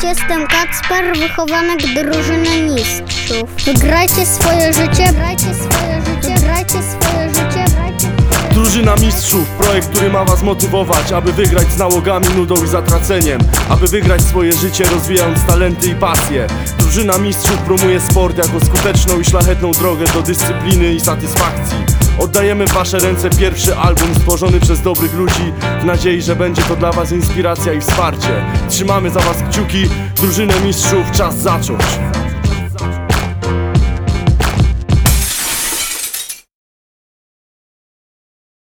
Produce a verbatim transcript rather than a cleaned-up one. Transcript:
Cześć, jestem Kacper, wychowanek drużyny mistrzów. Wygrajcie swoje życie, grajcie swoje życie, grajcie swoje życie, grajcie. Drużyna mistrzów, projekt, który ma was motywować, aby wygrać z nałogami, nudą i zatraceniem, aby wygrać swoje życie, rozwijając talenty i pasje. Drużyna mistrzów promuje sport jako skuteczną i szlachetną drogę do dyscypliny i satysfakcji. Oddajemy w wasze ręce pierwszy album stworzony przez dobrych ludzi, w nadziei, że będzie to dla was inspiracja i wsparcie. Trzymamy za was kciuki, drużynę mistrzów, czas zacząć.